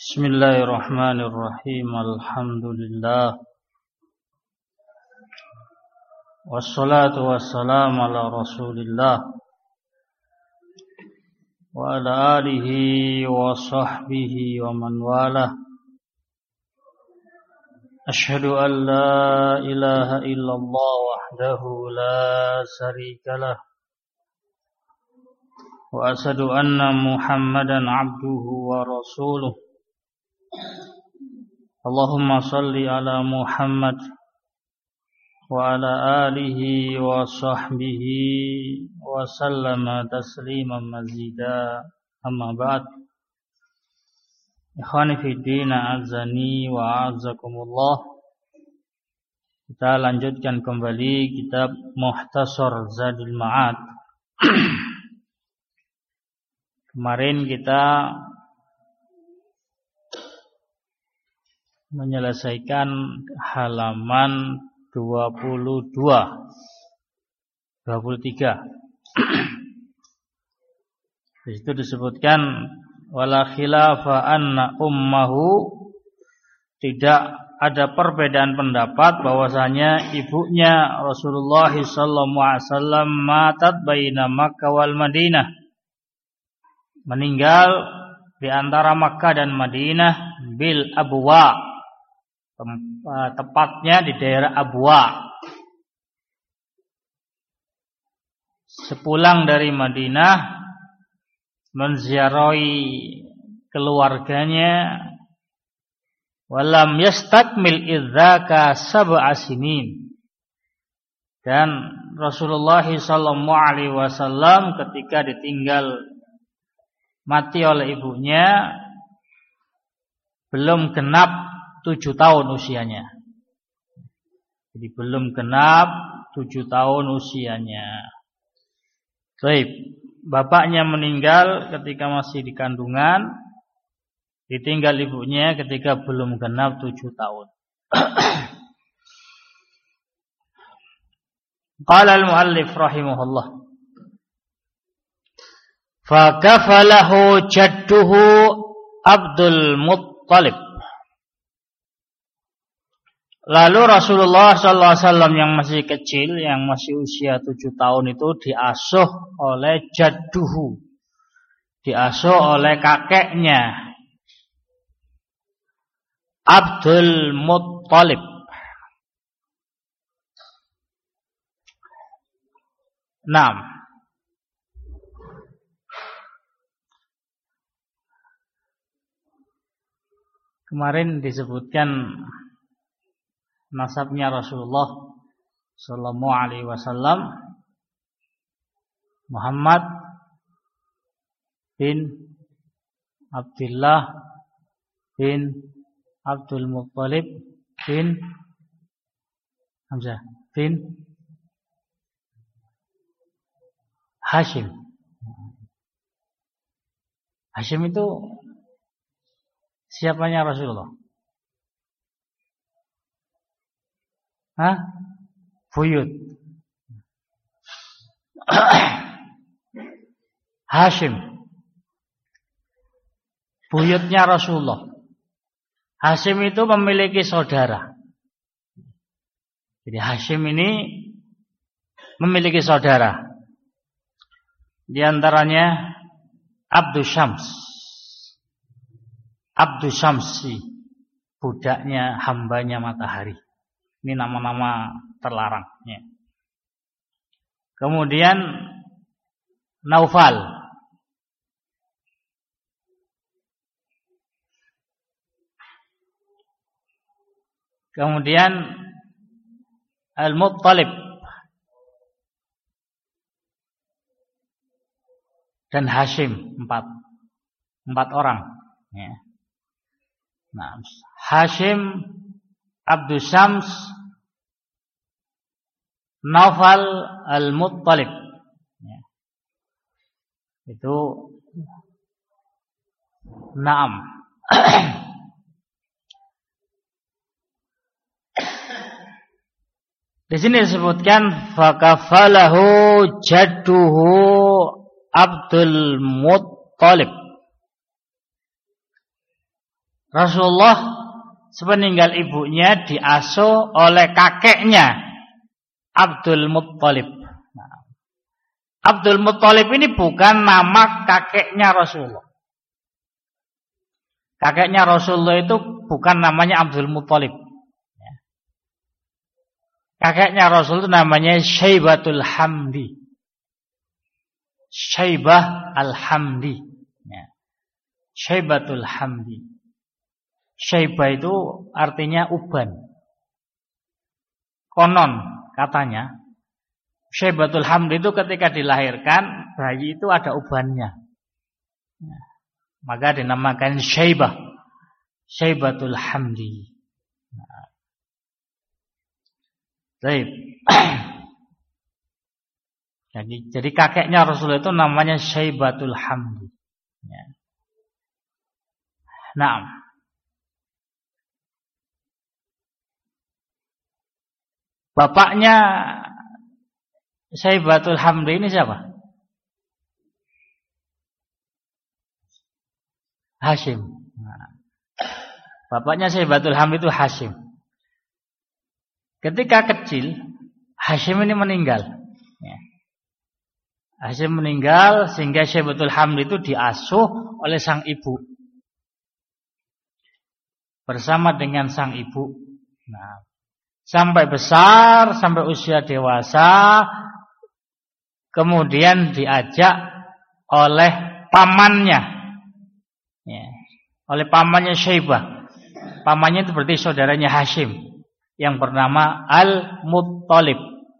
Bismillahirrahmanirrahim. Alhamdulillah. Wassalatu wassalamu ala Rasulillah wa ala alihi wa sahbihi wa man walah. Ashhadu an la ilaha illallah wahdahu la sharika lah. Wa ashhadu anna Muhammadan abduhu wa rasuluh. Allahumma salli ala Muhammad wa ala alihi wa sahbihi wa sallama tasliman mazida. Amma ba'd. Ikhwani fi din, azani wa azakumullah. Kita lanjutkan kembali kitab Mukhtasar Zadul Ma'ad. Kemarin kita menyelesaikan halaman 23. Di situ disebutkan wala khilafa anna ummahu, tidak ada perbedaan pendapat bahwasanya ibunya Rasulullah sallallahu alaihi wasallam matat baina Makkah wal Madinah, meninggal di antara Makkah dan Madinah bil Abwa, tepatnya di daerah Abwa. Sepulang dari Madinah menziarahi keluarganya, walam yastakmil idzaka sab'a sinin, dan Rasulullah sallallahu alaihi wasallam ketika ditinggal mati oleh ibunya belum genap 7 tahun usianya. Jadi belum genap 7 tahun usianya. Baik, bapaknya meninggal ketika masih di kandungan, ditinggal ibunya ketika belum genap 7 tahun. Qala al-muallif rahimahullah, fa kafalahu jadduhu Abdul Muttalib. Lalu Rasulullah sallallahu alaihi wasallam yang masih kecil, yang masih usia 7 tahun itu diasuh oleh jadduhu, diasuh oleh kakeknya Abdul Muttalib. Naam. Kemarin disebutkan nasabnya Rasulullah sallallahu alaihi wasallam, Muhammad bin Abdullah bin Abdul Muttalib bin Hamzah bin Hashim. Hashim itu siapanya Rasulullah? Buyut. Hashim, buyutnya Rasulullah. Hashim itu memiliki saudara. Jadi Hashim ini memiliki saudara. Di antaranya Abdus Syams. Abdus Syamsi, budaknya, hambanya matahari. Ini nama-nama terlarang. Ya. Kemudian Naufal. Kemudian Al-Muttalib. Dan Hashim, 4 orang. Ya. Nah, Hashim, Abdus Syams, Naufal, Al-Muttalib. Ya. Itu naam. Di sini disebutkan fakafalahu jadduhu Abdul Muttalib. Rasulullah sepeninggal ibunya diasuh oleh kakeknya Abdul Muttalib. Nah, Abdul Muttalib ini bukan nama kakeknya Rasulullah. Kakeknya Rasulullah itu bukan namanya Abdul Muttalib. Kakeknya Rasul itu namanya Syaibatul Hamdi. Syaibah Al-Hamdi. Syaibatul Hamdi. Syaibah itu artinya uban. Konon katanya Syaibatul Hamdi itu ketika dilahirkan bayi itu ada ubannya. Maka dinamakan Syaibah. Syaibatul Hamdi. Baik. Jadi kakeknya Rasulullah itu namanya Syaibatul Hamdi. Nah, bapaknya Syaibatul Hamdi ini siapa? Hashim. Bapaknya Syaibatul Hamdi itu Hashim. Ketika kecil, Hashim ini meninggal. Hashim meninggal sehingga Syaibatul Hamdi itu diasuh oleh sang ibu. Bersama dengan sang ibu. Nah, sampai besar, sampai usia dewasa, kemudian diajak oleh pamannya. Oleh pamannya Syaibah. Pamannya itu berarti saudaranya Hashim yang bernama Al-Muttalib.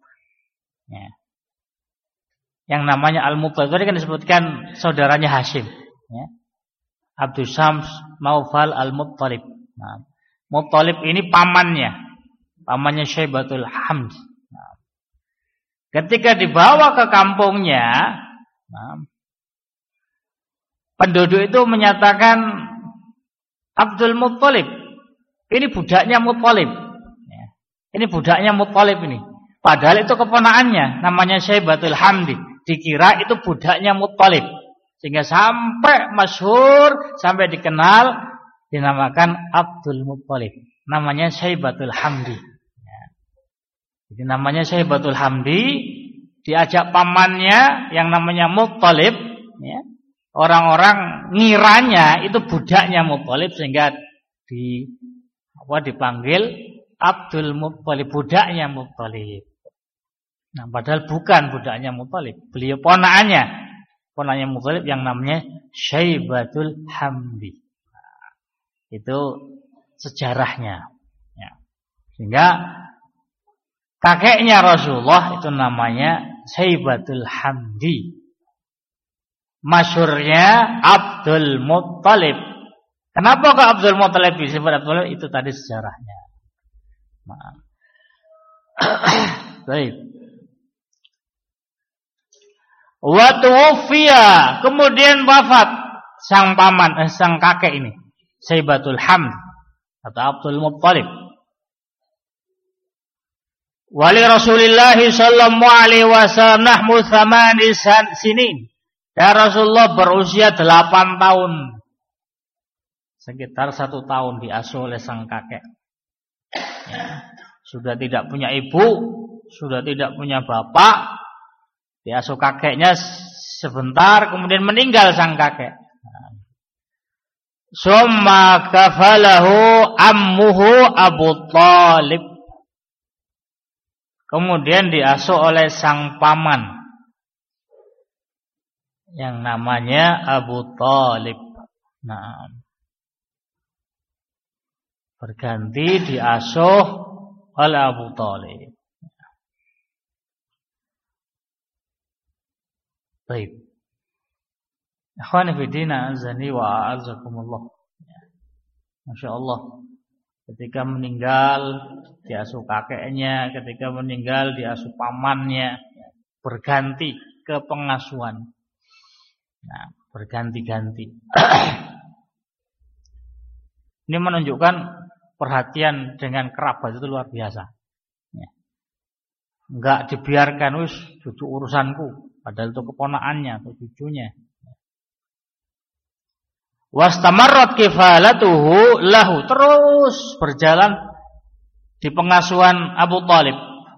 Yang namanya Al-Muttalib tadi kan disebutkan saudaranya Hashim. Abdul Syams Naufal Al-Muttalib. Nah, Muttalib ini pamannya Syaibatul Hamd. Nah, ketika dibawa ke kampungnya, penduduk itu menyatakan Abdul Muttalib, ini budaknya Muttalib. Ini budaknya Muttalib ini. Padahal itu keponakannya, namanya Syaibatul Hamdi. Dikira itu budaknya Muttalib. Sehingga sampai masyhur, sampai dikenal, dinamakan Abdul Muttalib. Namanya Syaibatul Hamdi. Jadi namanya Syaibatul Hamdi, diajak pamannya yang namanya Muttalib. Orang-orang ngiranya itu budaknya Muttalib sehingga dipanggil Abdul Muttalib, budaknya Muttalib. Nah, padahal bukan budaknya Muttalib. Beliau ponakannya Muttalib yang namanya Syaibatul Hamdi. Nah, itu sejarahnya. Sehingga kakeknya Rasulullah itu namanya Syaibatul Hamdi. Masyhurnya Abdul Muttalib. Kenapa kok Abdul Muttalib disebut Abdul Muttalib? Itu tadi sejarahnya. Baik. Wa tuwfiya, kemudian wafat sang paman, sang kakek ini, Syaibatul Hamd atau Abdul Muttalib. Wali Rasulullah sallallahu alaihi wasallam nahmu 8 sinin. Dan Rasulullah berusia 8 tahun. Sekitar 1 tahun diasuh oleh sang kakek. Sudah tidak punya ibu, sudah tidak punya bapak, diasuh kakeknya sebentar, kemudian meninggal sang kakek. Summa kafalahu ammuhu Abu Thalib. Kemudian diasuh oleh sang paman yang namanya Abu Thalib. Nah, berganti diasuh oleh Abu Thalib. Baik. Akhwani fi din azani wa a'azakumullah. Masyaallah. Ketika meninggal diasuh kakeknya, ketika meninggal diasuh pamannya, berganti ke pengasuhan. Nah, berganti-ganti. Ini menunjukkan perhatian dengan kerabat itu luar biasa. Enggak dibiarkan wis cucu urusanku, padahal itu keponakannya atau cucunya. Wastamarrat kifalatuhu lahu, terus berjalan di pengasuhan Abu Thalib.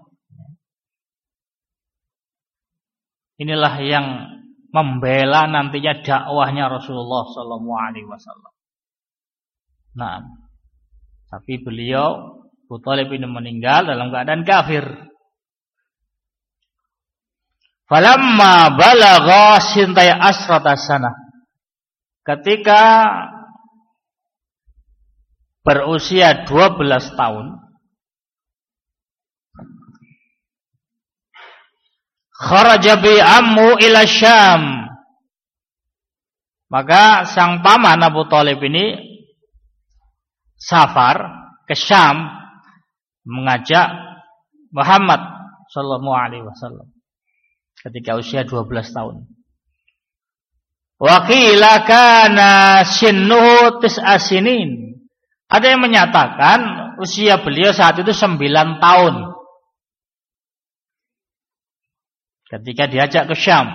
Inilah yang membela nantinya dakwahnya Rasulullah sallallahu alaihi wasallam. Nah, tapi beliau Abu Thalib ini meninggal dalam keadaan kafir. Falamma balagha sintai asrata sanah, ketika berusia 12 tahun, kharaja bi ammu ila Syam, maka sang paman Abu Thalib ini safar ke Syam mengajak Muhammad sallallahu alaihi wasallam ketika usia 12 tahun. Wa qila kana sinnuhu tis'a sinin. Ada yang menyatakan usia beliau saat itu 9 tahun ketika diajak ke Syam.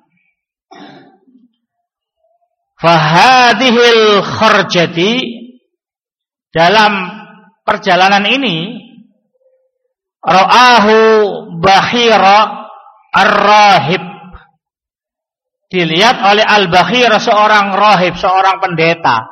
Fahadhil kharjati, dalam perjalanan ini ra'ahu Bahira ar-rahib, dilihat oleh Al-Bakhir, seorang rahib, seorang pendeta.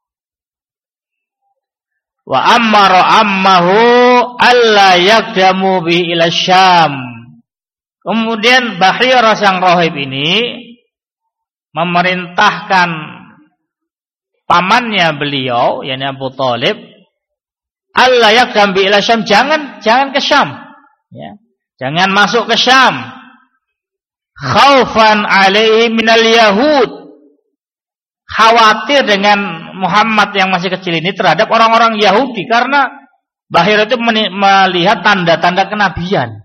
Wa ammara ammahu alla yaqdamu bi ila Syam. Kemudian Bakhir sang rahib ini memerintahkan pamannya beliau, yakni Abu Thalib, alla yaqdam bi ila Syam, jangan ke Syam, ya. Jangan masuk ke Syam. Khaufan alaihi minal yahud, khawatir dengan Muhammad yang masih kecil ini terhadap orang-orang Yahudi, karena Bahir itu melihat tanda-tanda kenabian.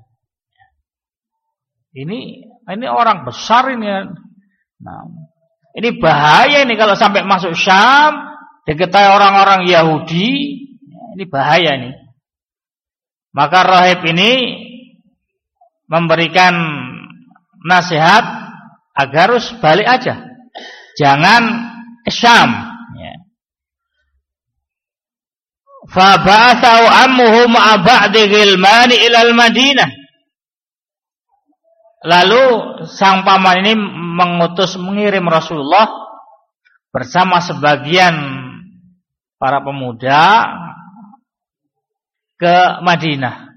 Ini orang besar ini. Nah, ini bahaya ini kalau sampai masuk Syam, diketahui orang-orang Yahudi, ini bahaya nih. Maka rahib ini memberikan nasihat agar harus balik aja, jangan ke Syam. Fa ba'athu ammuhu ma'a ba'di ghilmani ila al-Madinah. Lalu sang paman ini mengirim Rasulullah bersama sebagian para pemuda ke Madinah.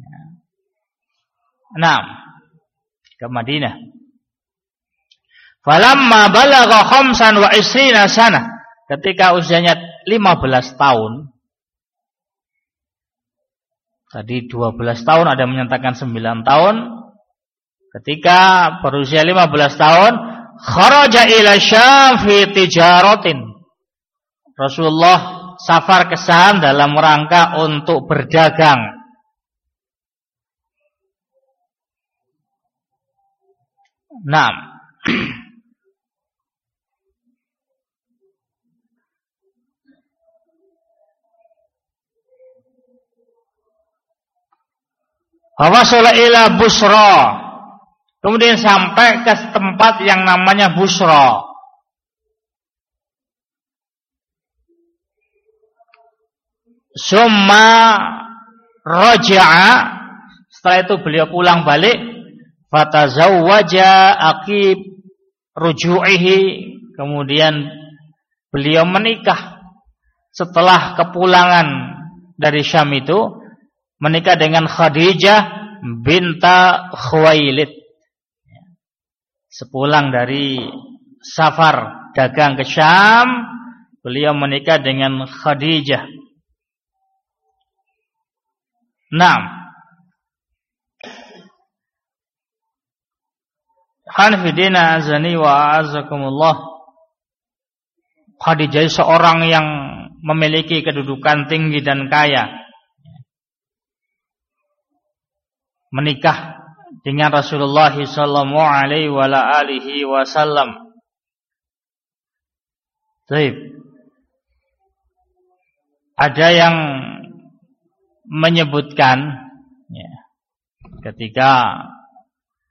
Nah, ke Madinah. Falamma balagha 25 sanah, ketika usianya 15 tahun. Tadi 12 tahun, ada menyatakan 9 tahun. Ketika berusia 15 tahun, kharaja ila Syam fi tijaratin. Rasulullah safar ke Syam dalam rangka untuk berdagang. Nah, Wasala ila Busra, kemudian sampai ke tempat yang namanya Busra. Summa raja'a, setelah itu beliau pulang balik. Fatazawwaja aqib ruju'ihi, kemudian beliau menikah setelah kepulangan dari Syam itu, menikah dengan Khadijah binta Khuwailid. Sepulang dari safar dagang ke Syam, beliau menikah dengan Khadijah. Naam. Hanfidina azani wa azakumullah. Khadijah seorang yang memiliki kedudukan tinggi dan kaya, menikah dengan Rasulullah sallallahu alaihi wa alihi wasallam. Baik. Ada yang menyebutkan ya, ketika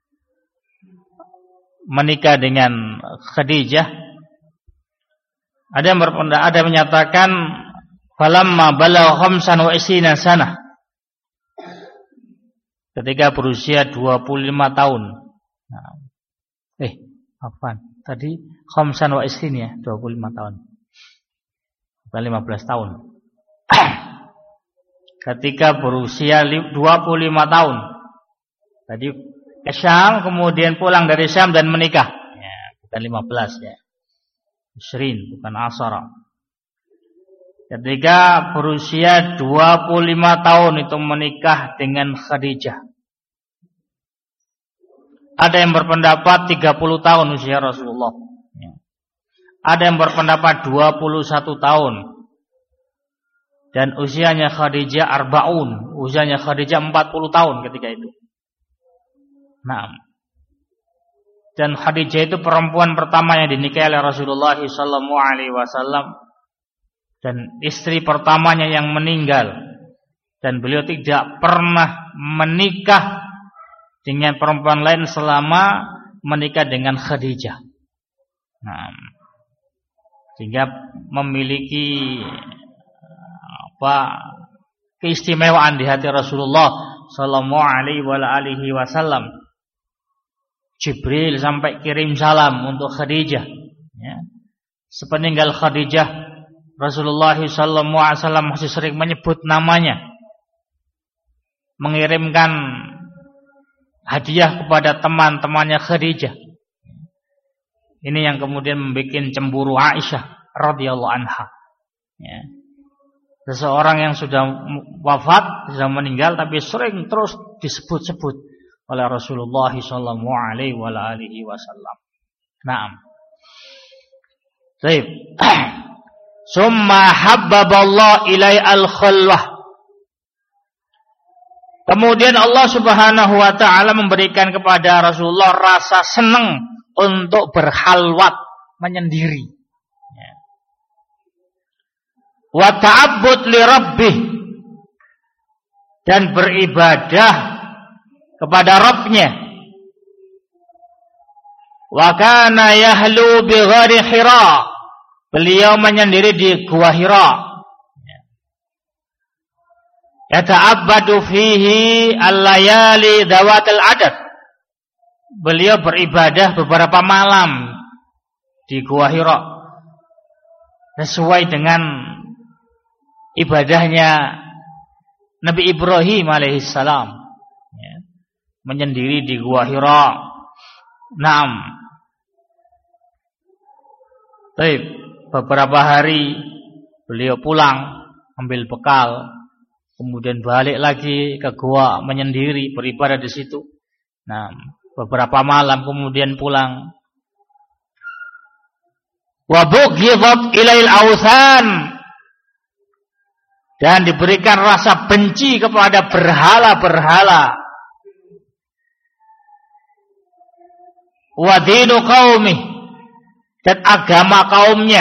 menikah dengan Khadijah, Ada yang menyatakan falamma balagha 25 sanah. Ketika berusia 25 tahun. Apaan? Tadi 25 ya, 25 tahun. Bukan 15 tahun. Ketika berusia 25 tahun. Tadi ke Syam, kemudian pulang dari Syam dan menikah. Ya, bukan 15 ya. Isrin, bukan Asara. Ketika berusia 25 tahun itu menikah dengan Khadijah. Ada yang berpendapat 30 tahun usia Rasulullah. Ada yang berpendapat 21 tahun. Dan usianya Khadijah arba'un. Usianya Khadijah 40 tahun ketika itu. Nah. Dan Khadijah itu perempuan pertama yang dinikahi oleh Rasulullah SAW. Dan istri pertamanya yang meninggal. Dan beliau tidak pernah menikah dengan perempuan lain selama menikah dengan Khadijah. Nah, sehingga memiliki keistimewaan di hati Rasulullah SAW. Jibril sampai kirim salam untuk Khadijah. Ya. Sepeninggal Khadijah, Rasulullah SAW masih sering menyebut namanya, mengirimkan hadiah kepada teman-temannya Khadijah. Ini yang kemudian membuat cemburu Aisyah radhiyallahu anha. Ya. Seseorang yang sudah wafat, sudah meninggal, tapi sering terus disebut-sebut oleh Rasulullah SAW. Naam. Baik. Summa habbaballah ilai al-khulwah. Kemudian Allah Subhanahu wa taala memberikan kepada Rasulullah rasa senang untuk berhalwat, menyendiri. Wa ta'abbud li rabbih, dan beribadah kepada Rabb-Nya. Wa kana yahlu bi ghari Hira. Beliau menyendiri di Gua Hira. Yata'abbadu fihi al-layali dawatil adad. Beliau beribadah beberapa malam di Gua Hira. Sesuai dengan ibadahnya Nabi Ibrahim alaihissalam. Menyendiri di Gua Hira. Naam. Baik, beberapa hari beliau pulang ambil bekal, kemudian balik lagi ke gua menyendiri beribadah di situ. Nah, beberapa malam kemudian pulang. Wa bughidat ilail authan, dan diberikan rasa benci kepada berhala-berhala. Wa dinu qaumih, dan agama kaumnya.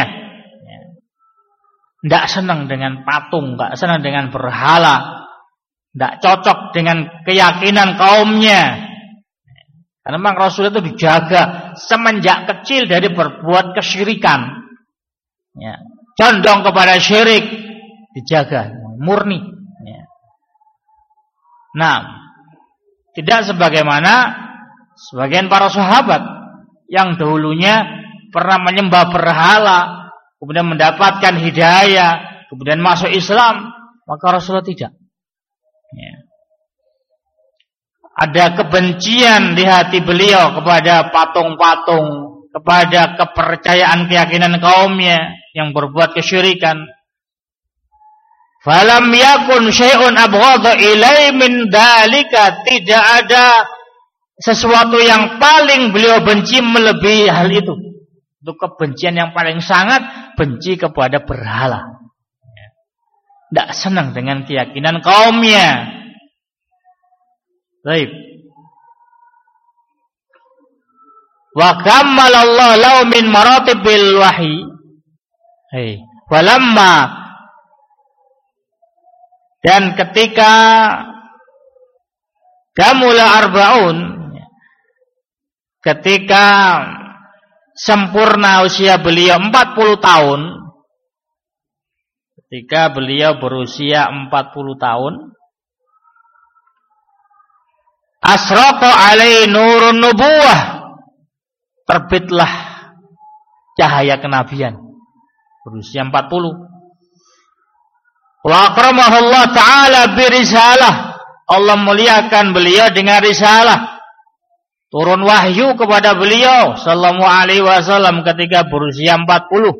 Tidak senang dengan patung, tidak senang dengan berhala, tidak cocok dengan keyakinan kaumnya. Karena memang Rasul itu dijaga semenjak kecil dari berbuat kesyirikan. Ya. Condong kepada syirik, dijaga murni. Ya. Nah, tidak sebagaimana sebagian para sahabat yang dahulunya pernah menyembah berhala, kemudian mendapatkan hidayah, kemudian masuk Islam, maka Rasulullah tidak. Ya. Ada kebencian di hati beliau kepada patung-patung, kepada kepercayaan keyakinan kaumnya yang berbuat kesyirikan. Falam yakun syai'un abghadha ilai min dalika, tidak ada sesuatu yang paling beliau benci melebihi hal itu. Itu kebencian yang paling sangat, benci kepada berhala. Tidak senang dengan keyakinan kaumnya. Baik. Wa kammalallahu lahu min maratibil wahyi. Walamma, dan ketika kamula arba'un, ketika sempurna usia beliau 40 tahun, ketika beliau berusia 40 tahun, asraqa alaihi nurun nubuwah, terbitlah cahaya kenabian berusia 40. Wa akramahullah ta'ala birisalah, Allah muliakan beliau dengan risalah. Turun wahyu kepada beliau sallallahu alaihi wasallam ketika berusia 40.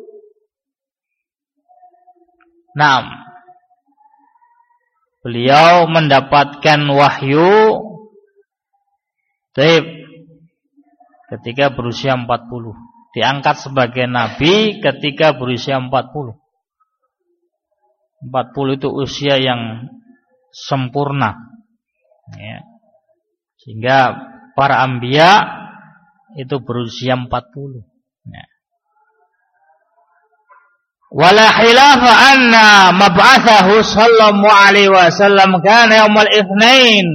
Nah, beliau mendapatkan wahyu ketika berusia 40. Diangkat sebagai nabi ketika berusia 40. 40 itu usia yang sempurna, ya. Sehingga para anbiya itu berusia 40, ya. Wala khilafa anna mab'atsahu sallallahu alaihi wasallam kana yaumul itsnain.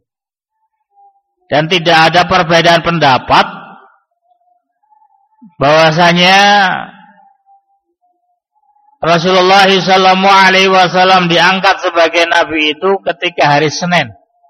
Dan tidak ada perbedaan pendapat bahwasanya Rasulullah sallallahu alaihi wasallam diangkat sebagai nabi itu ketika hari Senin.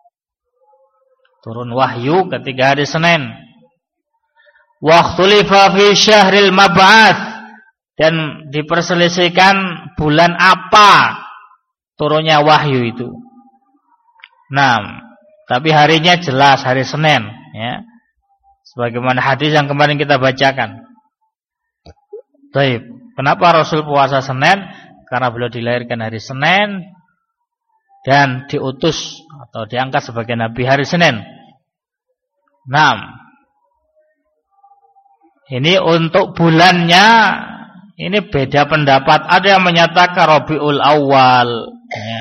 Turun wahyu ketika hari Senin. Wa ikhtulifa fi syahril mab'ats, dan diperselisihkan bulan apa turunnya wahyu itu. Nah, tapi harinya jelas hari Senin, ya. Sebagaimana hadis yang kemarin kita bacakan. Baik, kenapa Rasul puasa Senin? Karena beliau dilahirkan hari Senin dan diutus atau diangkat sebagai nabi hari Senin. Nah, ini untuk bulannya ini beda pendapat. Ada yang menyatakan Rabiul Awal, ya.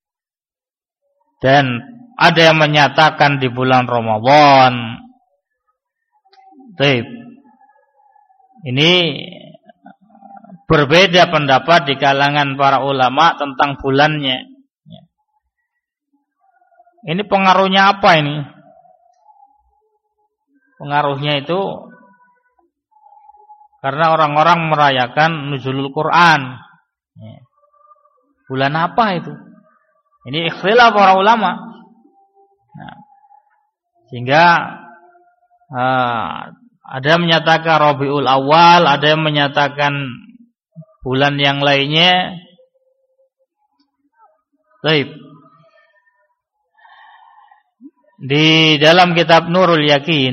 Dan ada yang menyatakan di bulan Ramadan. Baik. Ini berbeda pendapat di kalangan para ulama tentang bulannya. Ini pengaruhnya apa ini? Pengaruhnya itu karena orang-orang merayakan nuzulul Quran. Bulan apa itu? Ini ikhtilaf para ulama. Nah, sehingga ada yang menyatakan Rabiul Awal, ada yang menyatakan bulan yang lainnya. Baik. Di dalam kitab Nurul Yakin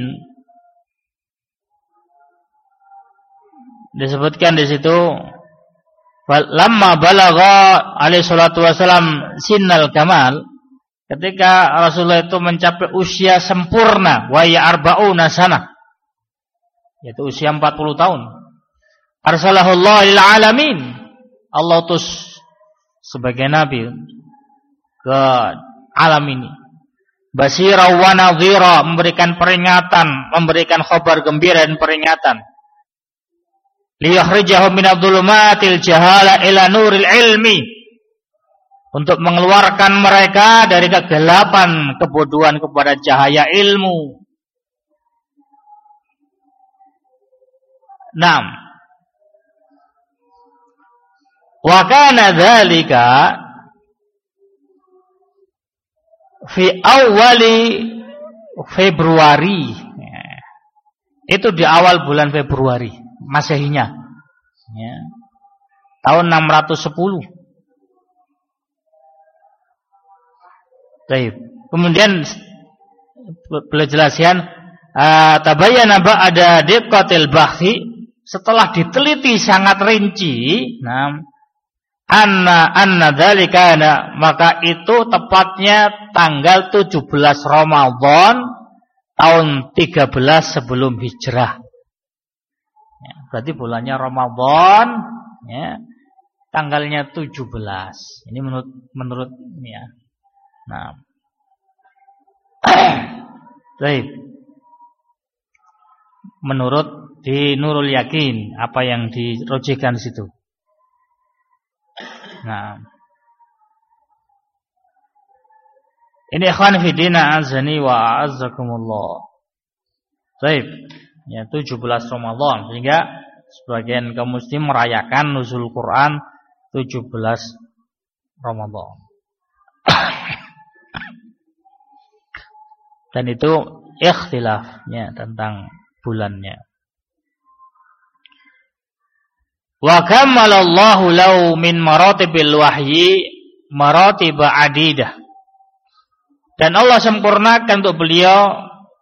disebutkan di situ, lamma balagha alaihi salatu wasalam sinnal kamal, ketika Rasulullah itu mencapai usia sempurna, wa ya arba'una sanah, yaitu usia 40 tahun. Arsalahullah lil alamin, Allah utus sebagai nabi ke alam ini. Basira wa nadhira, memberikan peringatan, memberikan kabar gembira dan peringatan. Liyukhrijahum minadh-dhulumatil jahala ila nuril ilmi, untuk mengeluarkan mereka dari kegelapan kebodohan kepada cahaya ilmu. 6. Wa kana dzalika fi awali Februari. Itu di awal bulan Februari Masehinya, ya, tahun 610. Baik. Kemudian beliau jelaskan tabayyana ba'da diqqatil bahthi, setelah diteliti sangat rinci, anna dzalika, maka itu tepatnya tanggal 17 Ramadan tahun 13 sebelum hijrah. Ya, berarti bulannya Ramadan, ya, tanggalnya 17. Ini menurut ini, ya. Nah. Baik. Menurut di Nurul Yakin, apa yang dirojihkan situ. Nah. Ini ikhwan fillah azani wa a'azzakumullah. Baik. Ya, 17 Ramadan, sehingga sebagian kaum muslim merayakan nuzul Quran 17 Ramadan. Dan itu ikhtilafnya tentang bulannya. Wa kamalallahu lahu min maratibil wahyi maratib adidah. Dan Allah sempurnakan untuk beliau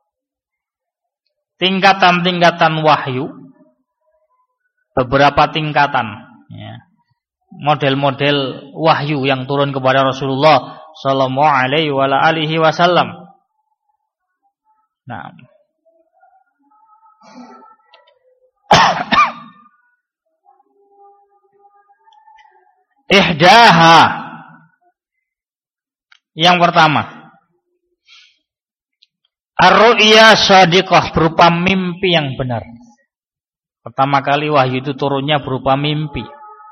tingkatan-tingkatan wahyu, beberapa tingkatan, ya. Model-model wahyu yang turun kepada Rasulullah sallallahu alaihi wasallam. Nah, ihdaha, yang pertama, ar-ru'ya shadiqah, berupa mimpi yang benar. Pertama kali wahyu itu turunnya berupa mimpi.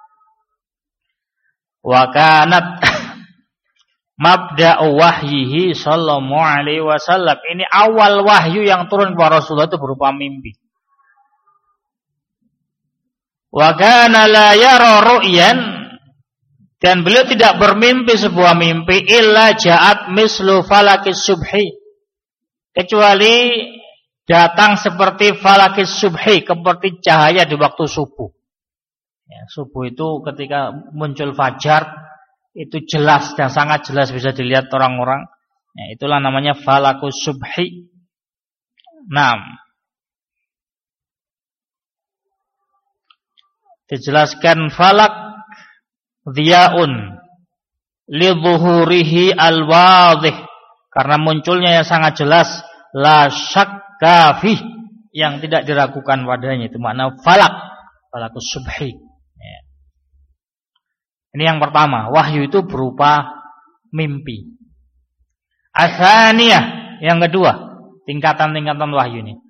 Wa kanat mabda'u wahyihi sallallahu alaihi wasallam. Ini awal wahyu yang turun kepada Rasulullah itu berupa mimpi. Wa kana la yara ru'yan, dan beliau tidak bermimpi sebuah mimpi illa ja'at mislu falakis subhi, kecuali datang seperti falakis subhi, seperti cahaya di waktu subuh. Ya, subuh itu ketika muncul fajar itu jelas dan sangat jelas bisa dilihat orang-orang. Ya, itulah namanya falakus subhi. Nah, dijelaskan falak dhiyaun lidhuhurihi alwadhih, karena munculnya yang sangat jelas, la syakka fih, yang tidak diragukan padanya. Itu makna falakus subhi. Ya. Ini yang pertama, wahyu itu berupa mimpi. Atsaniyah, yang kedua, tingkatan-tingkatan wahyu ini.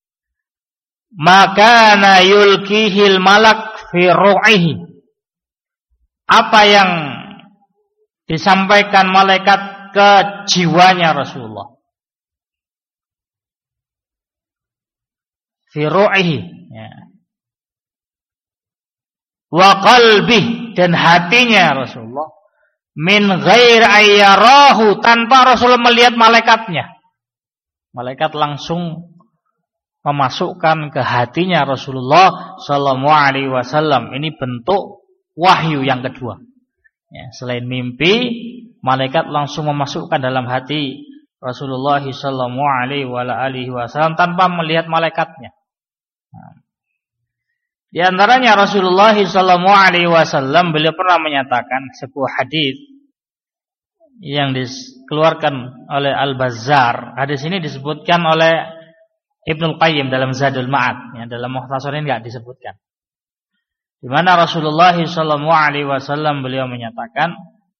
Maka na yulkihil malak fi ru'ihi, apa yang disampaikan malaikat ke jiwanya Rasulullah. Fi ru'ihi, ya. Wa qalbih, dan hatinya Rasulullah, min ghair ayyarahu, tanpa Rasulullah melihat malaikatnya. Malaikat langsung memasukkan ke hatinya Rasulullah sallallahu alaihi wasallam. Ini bentuk wahyu yang kedua. Ya, selain mimpi, malaikat langsung memasukkan dalam hati Rasulullah sallallahu alaihi wasallam tanpa melihat malaikatnya. Nah, di antaranya Rasulullah sallallahu alaihi wasallam, beliau pernah menyatakan sebuah hadis yang dikeluarkan oleh Al-Bazzar. Hadis ini disebutkan oleh Ibnul Qayyim dalam Zadul Ma'ad, ya, dalam Mukhtasar ini enggak disebutkan. Di mana Rasulullah sallallahu alaihi wasallam beliau menyatakan,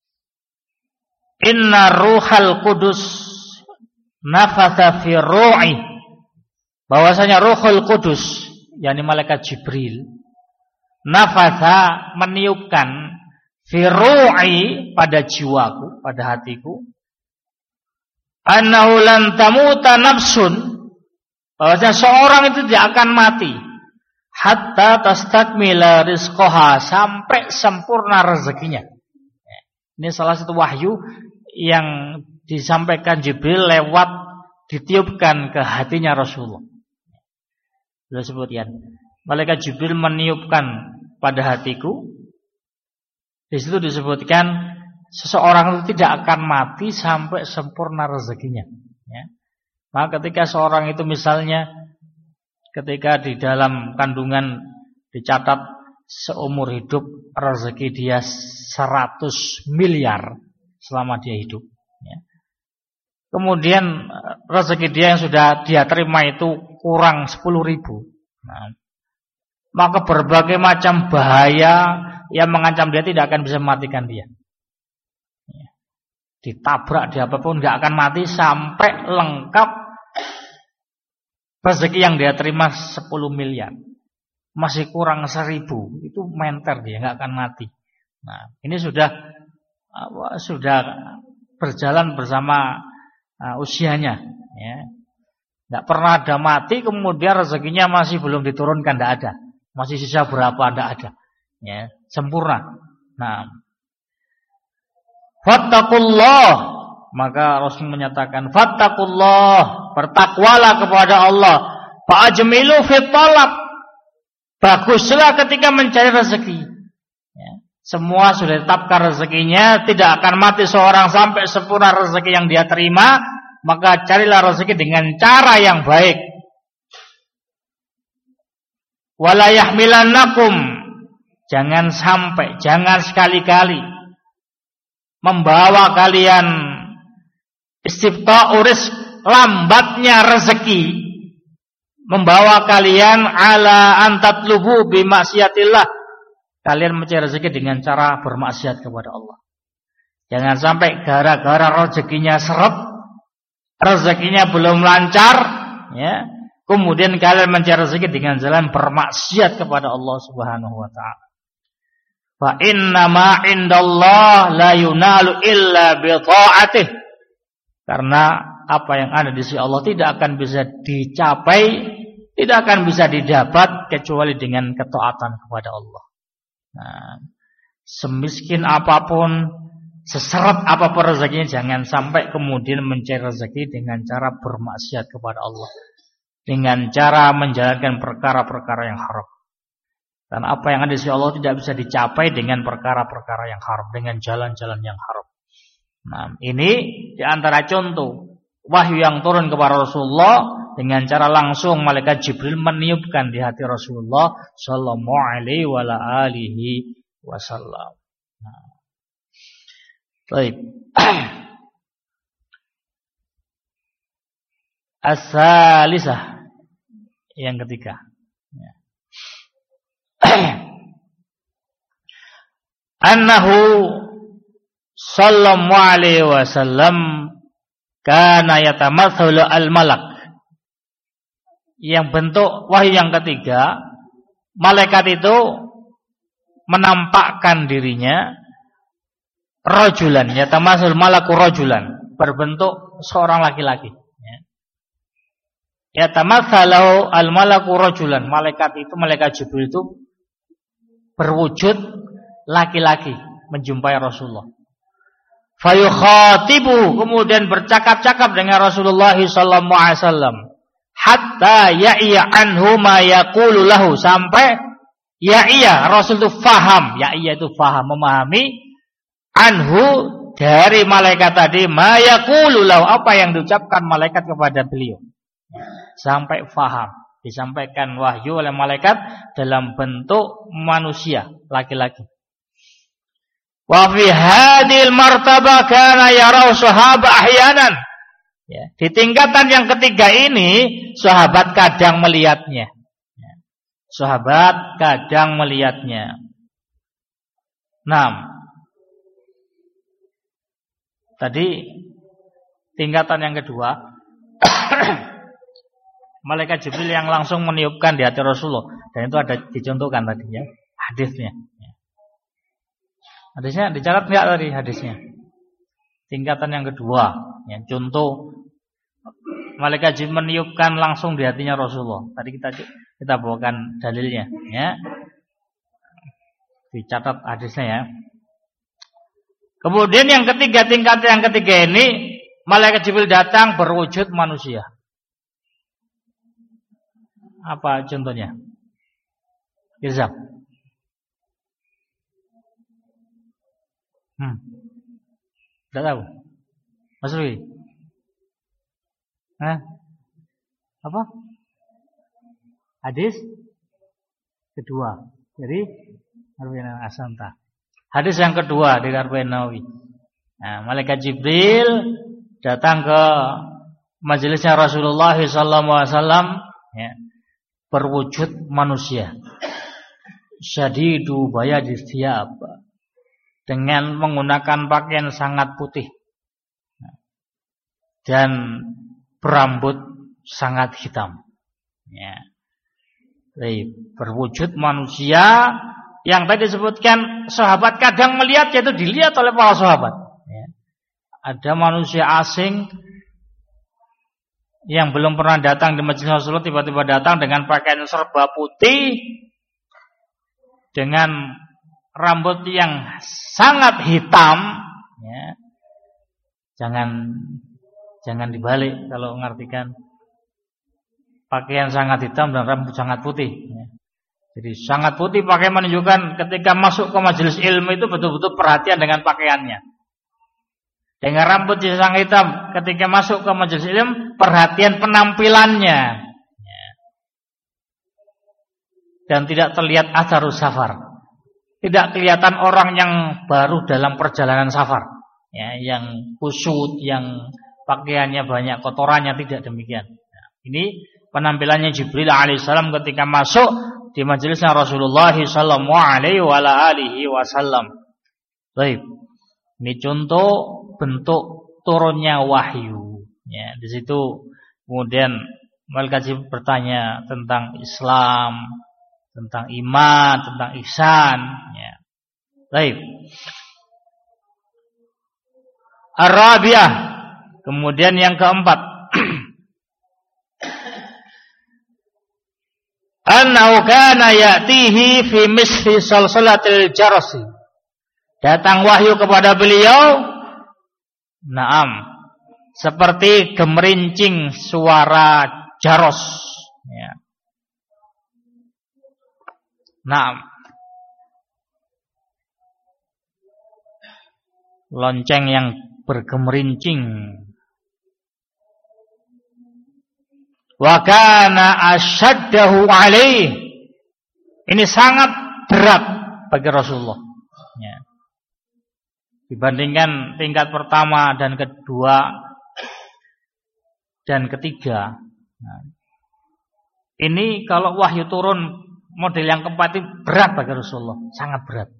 "Inna ruhal qudus nafatha fi ru'i." Bahwasanya Ruhul Qudus, yakni malaikat Jibril, nafatha, meniupkan, fi ru'i, pada jiwaku, pada hatiku, annahu lan tamuta nafsun, bahwasanya seorang itu tidak akan mati hatta tastakmila rizqaha, sampai sempurna rezekinya. Ini salah satu wahyu yang disampaikan Jibril lewat ditiupkan ke hatinya Rasulullah. Beliau sebutkan, malaikat Jibril meniupkan pada hatiku. Di situ disebutkan seseorang itu tidak akan mati sampai sempurna rezekinya. Ya. Maka ketika seorang itu misalnya ketika di dalam kandungan dicatat seumur hidup rezeki dia 100 miliar selama dia hidup. Ya. Kemudian rezeki dia yang sudah dia terima itu kurang 10.000. Nah, maka berbagai macam bahaya yang mengancam dia tidak akan bisa mematikan dia. Ya. Ditabrak di apapun nggak akan mati sampai lengkap rezeki yang dia terima 10 miliar. Masih kurang 1.000, itu menter dia, nggak akan mati. Nah, ini sudah berjalan bersama usianya, ya. Tidak pernah ada mati, kemudian rezekinya masih belum diturunkan, tidak ada, masih sisa berapa, tidak ada, ya, sempurna. Nah, Fattaqullah, maka Rasul menyatakan fattaqullah, bertakwalah kepada Allah. Fa'ajmilu fit talab, baguslah ketika mencari rezeki. Ya. Semua sudah ditetapkan rezekinya, tidak akan mati seorang sampai sempurna rezeki yang dia terima, maka carilah rezeki dengan cara yang baik. Wala yahmilannakum, jangan sampai, jangan sekali-kali membawa kalian istifqa'u rizq, lambatnya rezeki, membawa kalian ala antatlubu bimaksiatillah, kalian mencari rezeki dengan cara bermaksiat kepada Allah. Jangan sampai gara-gara rezekinya seret, rezekinya belum lancar, ya, kemudian kalian mencari rezeki dengan jalan bermaksiat kepada Allah Subhanahu wa taala. Fa inna ma indallah la yunalu illa bi ta'atih. Karena apa yang ada di sisi Allah tidak akan bisa dicapai, tidak akan bisa didapat kecuali dengan ketaatan kepada Allah. Nah, semiskin apapun, seseret apapun rezekinya, jangan sampai kemudian mencari rezeki dengan cara bermaksiat kepada Allah, dengan cara menjalankan perkara-perkara yang haram. Dan apa yang ada di sisi Allah tidak bisa dicapai dengan perkara-perkara yang haram, dengan jalan-jalan yang haram. Nah, ini diantara contoh wahyu yang turun kepada Rasulullah dengan cara langsung malaikat Jibril meniupkan di hati Rasulullah sallallahu alaihi wa alihi wasallam. Nah. Baik. As-salisah, yang ketiga. Annahu sallallahu alaihi wasallam kana yatamatsalu al-malak. Yang bentuk wahyu yang ketiga, malaikat itu menampakkan dirinya rajulan, yatamatsalu malaku rajulan, berbentuk seorang laki-laki. Yatamatsalu al-malaku rajulan, malaikat itu, malaikat Jibril itu berwujud laki-laki menjumpai Rasulullah. Fayukhatibu, kemudian bercakap-cakap dengan Rasulullah sallallahu alaihi wasallam, hatta ya'iya anhu ma yaqulu lahu, sampai ya'iya, Rasul itu faham, ya'iya itu faham, memahami, anhu dari malaikat tadi, ma yaqulu lahu, apa yang diucapkan malaikat kepada beliau, sampai faham. Disampaikan wahyu oleh malaikat dalam bentuk manusia laki-laki. Wa fi hadhil martabah kana yarau sahaba ahyanan. Ya, di tingkatan yang ketiga ini sahabat kadang melihatnya. Ya, sahabat kadang melihatnya. 6. Tadi tingkatan yang kedua malaikat Jibril yang langsung meniupkan di hati Rasulullah, dan itu ada dicontohkan tadi ya, hadisnya. Hadisnya dicatat enggak tadi hadisnya? Tingkatan yang kedua, ya, contoh malaikat Jibril meniupkan langsung di hatinya Rasulullah. Tadi kita bawakan dalilnya, ya. Dicatat hadisnya ya. Kemudian yang ketiga, tingkatan yang ketiga ini malaikat Jibril datang berwujud manusia. Apa contohnya? Ilzam. Tidak tahu. Mas Rui. Apa? Hadis kedua dari Arba'in Asanta. Hadis yang kedua dari Arba'in Nawawi. Nah, malaikat Jibril datang ke majelisnya Rasulullah sallallahu alaihi wasallam, ya, berwujud manusia. Syadidu bayadis thiyab, dengan menggunakan pakaian sangat putih dan berambut sangat hitam. Ya. Berwujud manusia yang tadi disebutkan sahabat kadang melihat, yaitu dilihat oleh para sahabat. Ya. Ada manusia asing yang belum pernah datang di majelis Rasulullah, tiba-tiba datang dengan pakaian serba putih, dengan rambut yang sangat hitam, Ya. Jangan dibalik kalau mengartikan pakaian sangat hitam dan rambut sangat putih. Ya. Jadi sangat putih pakai menunjukkan ketika masuk ke majelis ilmu itu betul-betul perhatian dengan pakaiannya. Dengan rambut sangat hitam ketika masuk ke majelis ilmu perhatian penampilannya. Ya. Dan tidak terlihat atharus safar. Tidak kelihatan orang yang baru dalam perjalanan safar, ya, yang kusut, yang pakaiannya banyak kotorannya, tidak demikian. Nah, ini penampilannya Jibril alaihissalam ketika masuk di majelisnya Rasulullah sallallahu alaihi wasallam. Baik, ini contoh bentuk turunnya wahyu. Ya, di situ kemudian malaikat Jibril bertanya tentang Islam, tentang iman, tentang ihsan, ya. Baik. Ar-rabi'ah, kemudian yang keempat. Annahu kana ya'tihi fi misli salsalatil jarasi. Datang wahyu kepada beliau, naam, seperti gemerincing suara jaros, ya. Naam. Lonceng yang bergemerincing. Wa kana asyaddahu alaih. Ini sangat berat bagi Rasulullah. Ya. Dibandingkan tingkat pertama dan kedua dan ketiga. Nah, ini kalau wahyu turun model yang keempat itu berat bagi Rasulullah, sangat berat.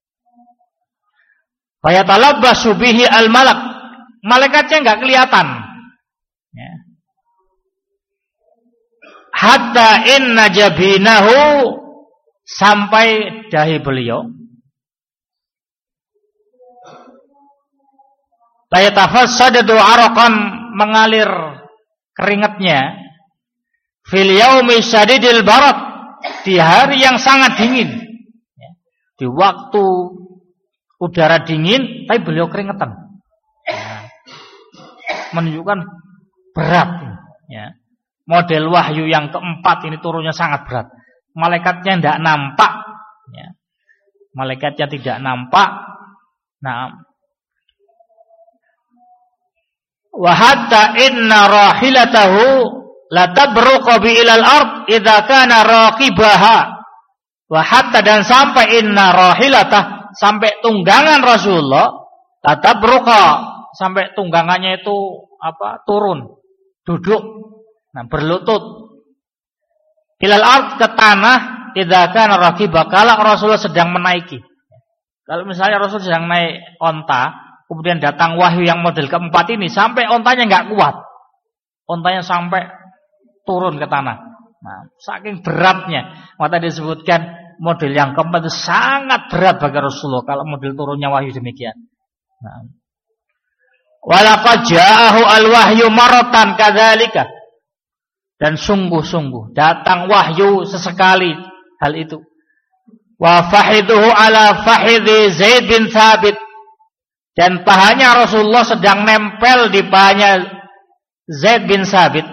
Fayatalabbasu bihi al-malak. Malaikatnya enggak kelihatan. Ya. Hatta inna jabinahu, sampai dahi beliau. Fayatafassadu araqan, mengalir keringatnya. Fil yaumi syadidil barad, di hari yang sangat dingin, ya. Di waktu udara dingin, tapi beliau keringetan, ya. Menunjukkan berat, ya. Model wahyu yang keempat ini turunnya sangat berat. Malaikatnya tidak nampak, ya. Malaikatnya tidak nampak. Nah, wa hatta inna rahilatahu la tabruqu bi ilal ard idza kana raqibaha. Wa hatta, dan sampai inna rahilatah, sampai tunggangan Rasulullah, la tabruqa, sampai tunggangannya itu turun, duduk, nah berlutut, ilal ard, ke tanah, idza kana raqibah, kalau Rasulullah sedang menaiki. Kalau misalnya Rasul sedang naik onta, kemudian datang wahyu yang model keempat ini, sampai ontanya enggak kuat, ontanya sampai turun ke tanah. Nah, saking beratnya, maka disebutkan model yang keempat itu sangat berat bagi Rasulullah kalau model turunnya wahyu demikian. Nah, walaqad ja'ahu al-wahyu maratan kadzalika, dan sungguh-sungguh datang wahyu sesekali hal itu. Wa fahiduhu ala fahidhi Zaid bin Thabit, dan pahanya Rasulullah sedang nempel di pahanya Zaid bin Thabit.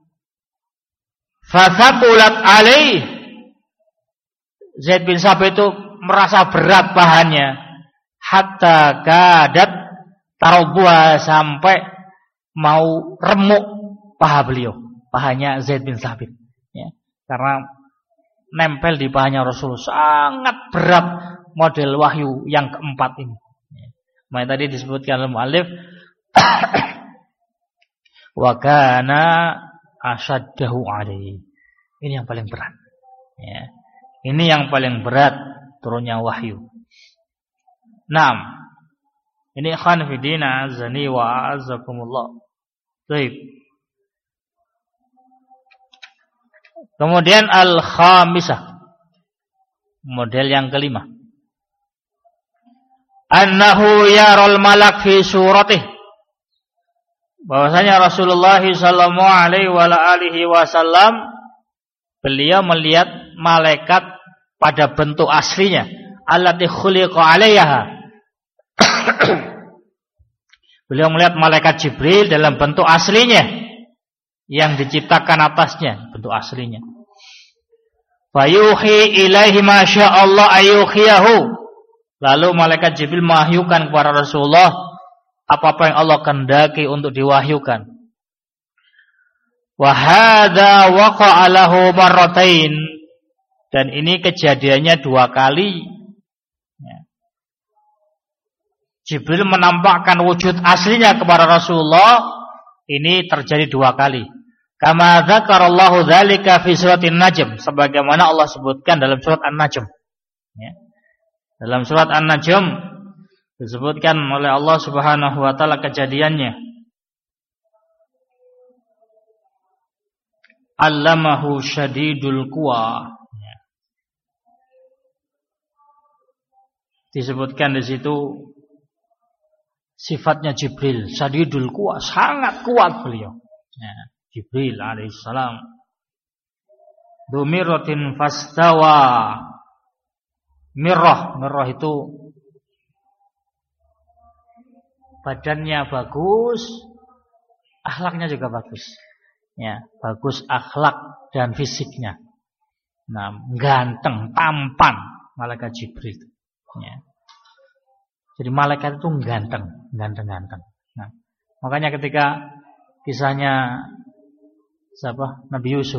Fathaqulat alaih, Zaid bin Thabit itu merasa berat pahanya, hatta kadat tarabbuha, sampai mau remuk paha beliau, pahanya Zaid bin Thabit, ya. Karena nempel di pahanya Rasul, sangat berat model wahyu yang keempat ini. Makanya tadi disebutkan oleh mu'allif wa kana asyaddahu alaihi. Ini yang paling berat, ya. Ini yang paling berat turunnya wahyu. Naam. Ini ikhwan fi din azani wa a'azzakumullah. Baik. Kemudian al-khamisah, model yang kelima. Annahu yaral malak fi suratih, bahwasanya Rasulullah sallallahu alaihi wasallam beliau melihat malaikat pada bentuk aslinya, allati khuliqa 'alaiha, Beliau melihat malaikat Jibril dalam bentuk aslinya yang diciptakan atasnya, bentuk aslinya. Fayuhi ilaihi ma sya'allah ayyuhiyahu. Lalu malaikat Jibril mewahyukan kepada Rasulullah apa-apa yang Allah kehendaki untuk diwahyukan. Wa hadza waqa'a lahu marratain. Dan ini kejadiannya 2 kali. Jibril menampakkan wujud aslinya kepada Rasulullah. Ini terjadi 2 kali. Kama dzakarallahu dzalika fi suratin Najm, sebagaimana Allah sebutkan dalam surat An-Najm. Ya. Dalam surat An-Najm disebutkan oleh Allah Subhanahu wa taala kejadiannya. Allamahu syadidul quwa. Ya. Disebutkan di situ sifatnya Jibril, syadidul quwa, sangat kuat beliau. Ya. Jibril alaihissalam. Dumiratin fastawa. Mirrah itu badannya bagus, akhlaknya juga bagus. Ya, bagus akhlak dan fisiknya. Nah, ganteng, tampan malaikat Jibril. Ya. Jadi malaikat itu ganteng. Nah, makanya ketika kisahnya Nabi Yusuf,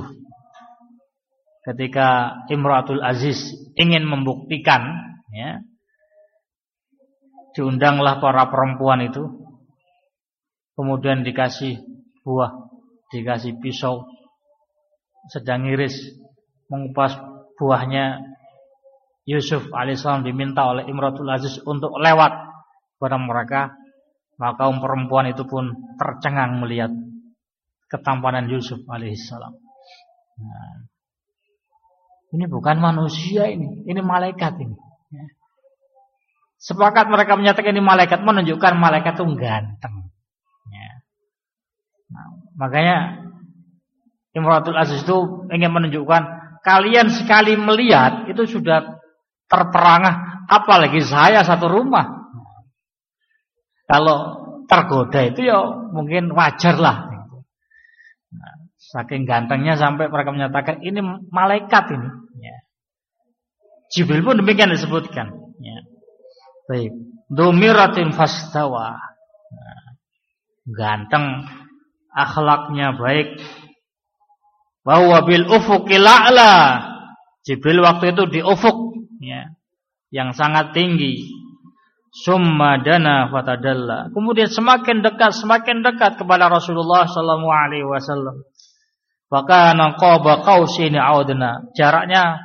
ketika Imratul Aziz ingin membuktikan, ya, diundanglah para perempuan itu, kemudian dikasih buah, dikasih pisau, sedang ngiris mengupas buahnya. Yusuf alaihissalam diminta oleh Imratul Aziz untuk lewat kepada mereka, maka kaum perempuan itu pun tercengang melihat ketampanan Yusuf alaihissalam. Nah, ini bukan manusia, ini malaikat ini. Sepakat mereka menyatakan ini malaikat, menunjukkan malaikat itu ganteng. Ya. Nah, makanya Imratul Aziz itu ingin menunjukkan, kalian sekali melihat itu sudah terperangah, apalagi saya satu rumah. Kalau tergoda itu ya mungkin wajar lah. Nah, saking gantengnya sampai mereka menyatakan ini malaikat ini. Ya. Jibril pun demikian disebutkan. Ya. Baik, dumiratin fastawa. Nah, ganteng, akhlaknya baik. Bahwa bil ufuqil a'la. Jibril waktu itu di ufuk, ya, yang sangat tinggi. Summa dana fatadalla. Kemudian semakin dekat kepada Rasulullah sallallahu alaihi wasallam. Fakana qaba qausaini audna. Jaraknya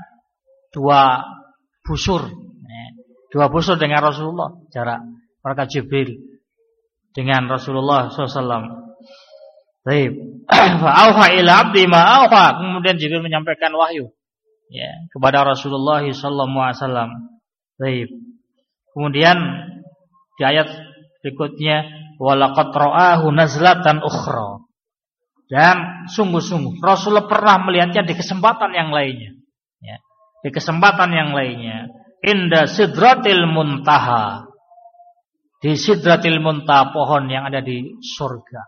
2 busur. Dua busur dengan Rasulullah, jarak mereka Jibril dengan Rasulullah SAW. Baik, fa'auha ila abdi ma auha. Kemudian Jibril menyampaikan wahyu, ya, kepada Rasulullah SAW. Baik. Kemudian di ayat berikutnya, walaqad ra'ahu nazlatan ukhra. Dan sungguh-sungguh Rasulullah pernah melihatnya di kesempatan yang lainnya, ya, di kesempatan yang lainnya. Inda sidratil muntaha. Di sidratil muntaha, pohon yang ada di surga.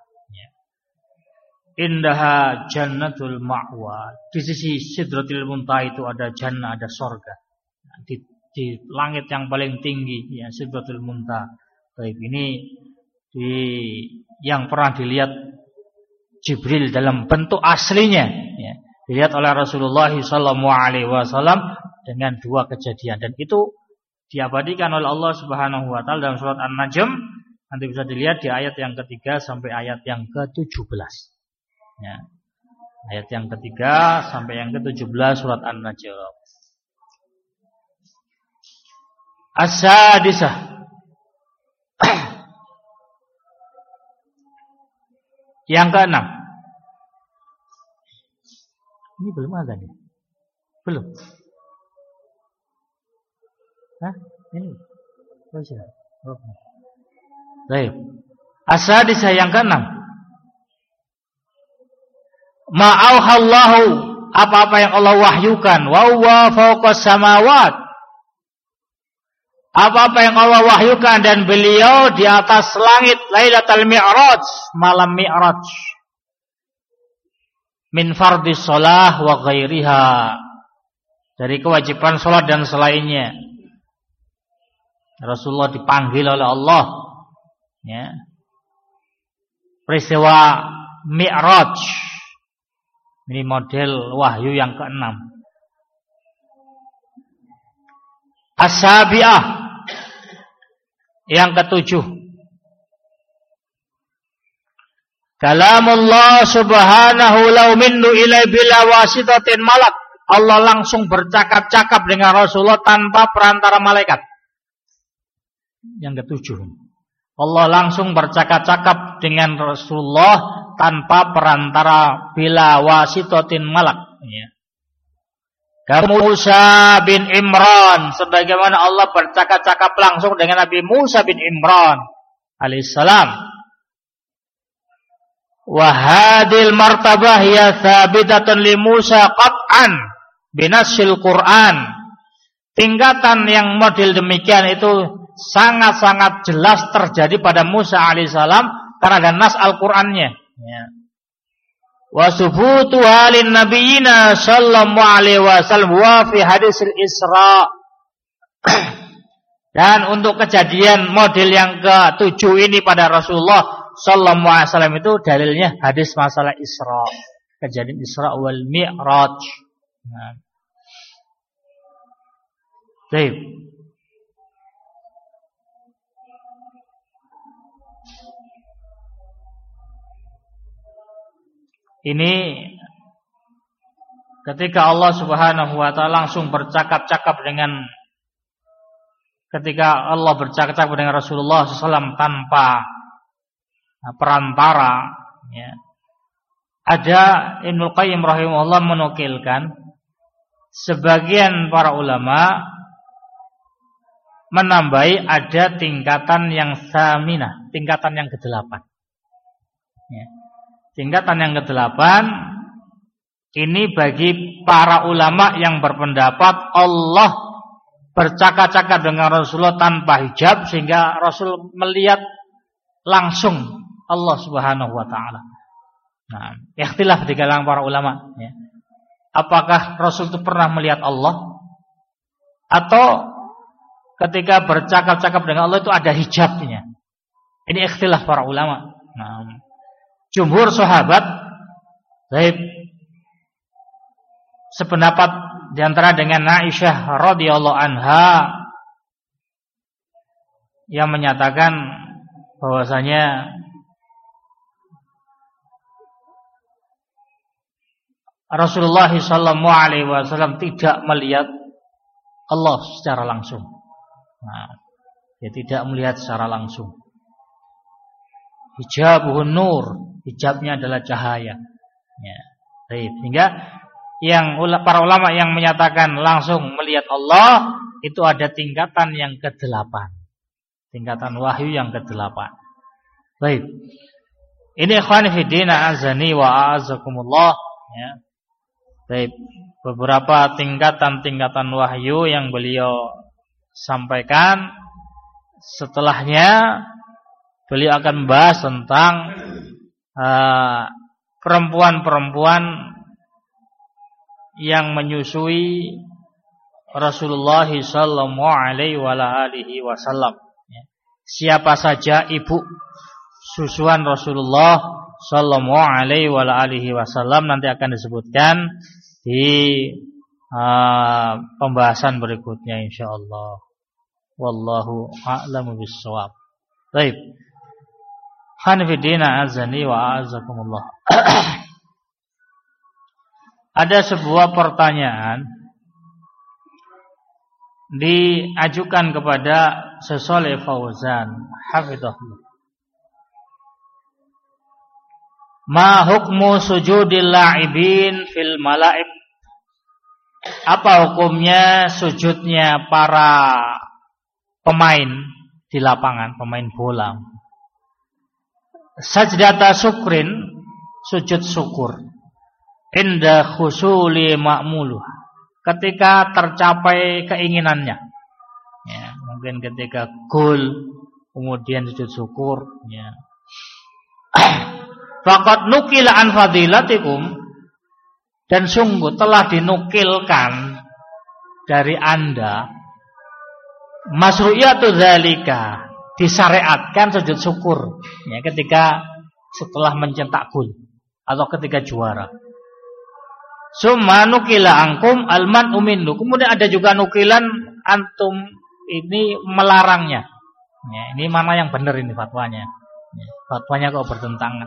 Indaha jannatul ma'wa. Di sisi sidratil muntaha itu ada jannah, ada surga. Di langit yang paling tinggi, ya, sidratil muntaha. Baik, ini yang pernah dilihat Jibril dalam bentuk aslinya, ya, dilihat oleh Rasulullah SAW dengan 2 kejadian, dan itu diabadikan oleh Allah Subhanahu wa taala dalam surat An-Najm. Nanti bisa dilihat di ayat yang ketiga sampai ayat yang ke-17. Ya. Ayat yang ketiga sampai yang ke-17 surat An-Najm. As-sadisah. Yang ke-6. Ini belum ada nih. Belum. Hah? Ini. Baik. As-sadisah yang ke-6. Ma'auhallahu, apa-apa yang Allah wahyukan, wa huwa fawqas samawat. Apa-apa yang Allah wahyukan dan beliau di atas langit Lailatul Mi'raj, malam Mi'raj. Min fardhis shalah wa ghairiha. Dari kewajiban salat dan selainnya. Rasulullah dipanggil oleh Allah, ya. Peristiwa Mi'raj. Ini model wahyu yang ke-6. As-sabi'ah, yang ke-7. Kalamullah subhanahu law minnu ilai bila wasitatin malak. Allah langsung bercakap-cakap dengan Rasulullah tanpa perantara malaikat. Yang ke-7. Allah langsung bercakap-cakap dengan Rasulullah tanpa perantara bila wasitatin malak. Ya. Kamu Musa bin Imran, sebagaimana Allah bercakap-cakap langsung dengan Nabi Musa bin Imran alaihissalam. Wa hadil martabah ya thabitatun li Musa qat'an binasil Quran. Tingkatan yang model demikian itu sangat-sangat jelas terjadi pada Musa alaihissalam karena ada nas Al-Qur'annya. Ya. Wa subutu halin nabiyina sallallahu alaihi wasallam wa fi hadisil Isra. Dan untuk kejadian model yang ke-7 ini pada Rasulullah sallallahu alaihi wasallam itu dalilnya hadis masalah Isra. Kejadian Isra wal Mi'raj. Nah. Baik. Ini ketika Allah Subhanahu wa taala langsung bercakap-cakap dengan Rasulullah SAW tanpa perantara, ya. Ada Ibnu Qayyim rahimahullah menukilkan sebagian para ulama menambahi ada tingkatan yang saminah, tingkatan yang ke-8. Ya. Tingkatan yang ke-8 ini bagi para ulama yang berpendapat Allah bercakap-cakap dengan Rasulullah tanpa hijab sehingga Rasul melihat langsung Allah Subhanahu wa taala. Nah, ikhtilaf di kalangan para ulama, ya. Apakah Rasul itu pernah melihat Allah atau ketika bercakap-cakap dengan Allah itu ada hijabnya? Ini ikhtilaf para ulama. Nah, jumhur sahabat baik sependapat diantara dengan Aisyah radhiyallahu anha yang menyatakan bahwasanya Rasulullah sallallahu alaihi wasallam tidak melihat Allah secara langsung. Nah, dia tidak melihat secara langsung. Hijabuhun nur, hijabnya adalah cahaya. Ya. Baik, sehingga yang para ulama yang menyatakan langsung melihat Allah itu ada tingkatan yang ke-8. Tingkatan wahyu yang ke-8. Baik. Ini ikhwan fillah azani wa a'azakumullah, ya. Baik, beberapa tingkatan-tingkatan wahyu yang beliau sampaikan. Setelahnya beliau akan membahas tentang perempuan-perempuan yang menyusui Rasulullah sallallahu alaihi wasallam. Siapa saja ibu susuan Rasulullah sallallahu alaihi wasallam nanti akan disebutkan di pembahasan berikutnya insyaallah. Wallahu a'lamu bissawab. Baik. Hanifidina azani wa a'azakumullah. Ada sebuah pertanyaan diajukan kepada Syekh Fauzan hafizahullah. Ma hukmu sujudil la'ibin fil mala'ib? Apa hukumnya sujudnya para pemain di lapangan, pemain bola? Sajdata syukrin, sujud syukur. Inda khusuli ma'muluh, ketika tercapai keinginannya. Ya, mungkin ketika gol kemudian sujud syukur ya. Faqad nukila an fadilatikum, dan sungguh telah dinukilkan dari Anda masru'iyatu dzalika, disyariatkan sujud syukur ya, ketika setelah mencetak gol atau ketika juara. Summa nukila angkum alman uminnu, kemudian ada juga nukilan antum ini melarangnya. Ya, ini mana yang benar ini fatwanya? Ya, fatwanya kok bertentangan.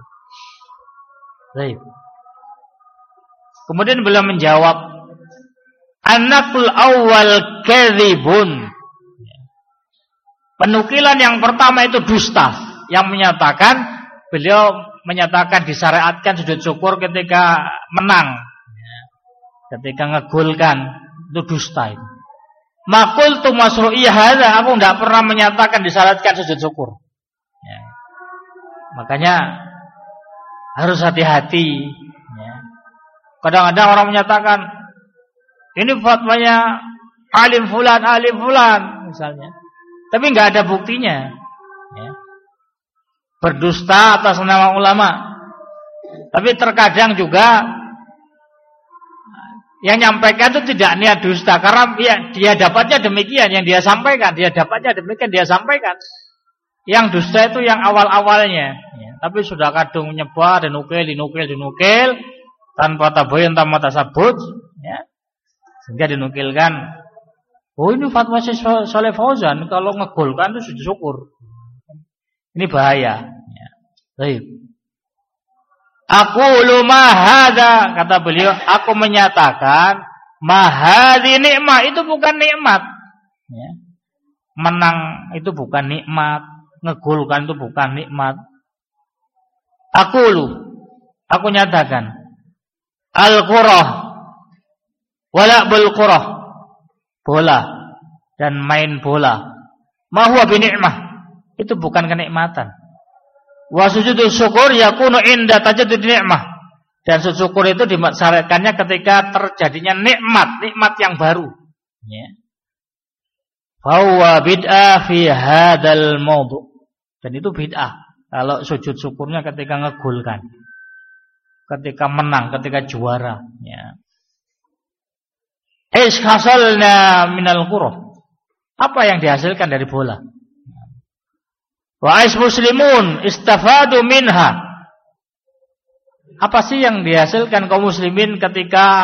Baik. Kemudian beliau menjawab, anakul awal kadzibun. Penukilan yang pertama itu dusta, yang menyatakan beliau menyatakan disyariatkan sujud syukur ketika menang, ketika ngegolkan, itu dusta itu. Maqul tu masru'iyah hadza, aku tidak pernah menyatakan disyariatkan sujud syukur. Ya. Makanya harus hati-hati. Ya. Kadang-kadang orang menyatakan ini fatwanya alim fulan misalnya, tapi nggak ada buktinya. Ya. Berdusta atas nama ulama. Tapi terkadang juga yang nyampaikan itu tidak niat dusta, karena dia dapatnya demikian, yang dia sampaikan, dia dapatnya demikian, dia sampaikan. Yang dusta itu yang awal-awalnya, ya. Tapi sudah kadung nyebar, dinukil, tanpa tabayun, tanpa tasabut, ya. Sehingga dinukilkan, oh ini fatwa Saleh Fauzan, kalau ngegolkan itu sujud syukur. Ini bahaya. Ya. Baik. Aku lumahada, kata beliau, aku menyatakan mahadi nikmat, itu bukan nikmat. Ya. Menang itu bukan nikmat, ngegolkan itu bukan nikmat. Aku nyatakan al-qurah wala'bul qurah, bola dan main bola, ma huwa binikmah, itu bukan kenikmatan. Wa sujudul syukur yakunu inda tajaddud nikmah, dan sujud syukur itu disyariatkannya ketika terjadinya nikmat yang baru. Ya. Fahuwa bid'ah fi hadzal mawdu', dan itu bid'ah kalau sujud syukurnya ketika ngegolkan, ketika menang, ketika juara. Ya. Hasalna minal qurah, apa yang dihasilkan dari bola? Wa ais muslimun istafadu minha, apa sih yang dihasilkan kaum muslimin ketika,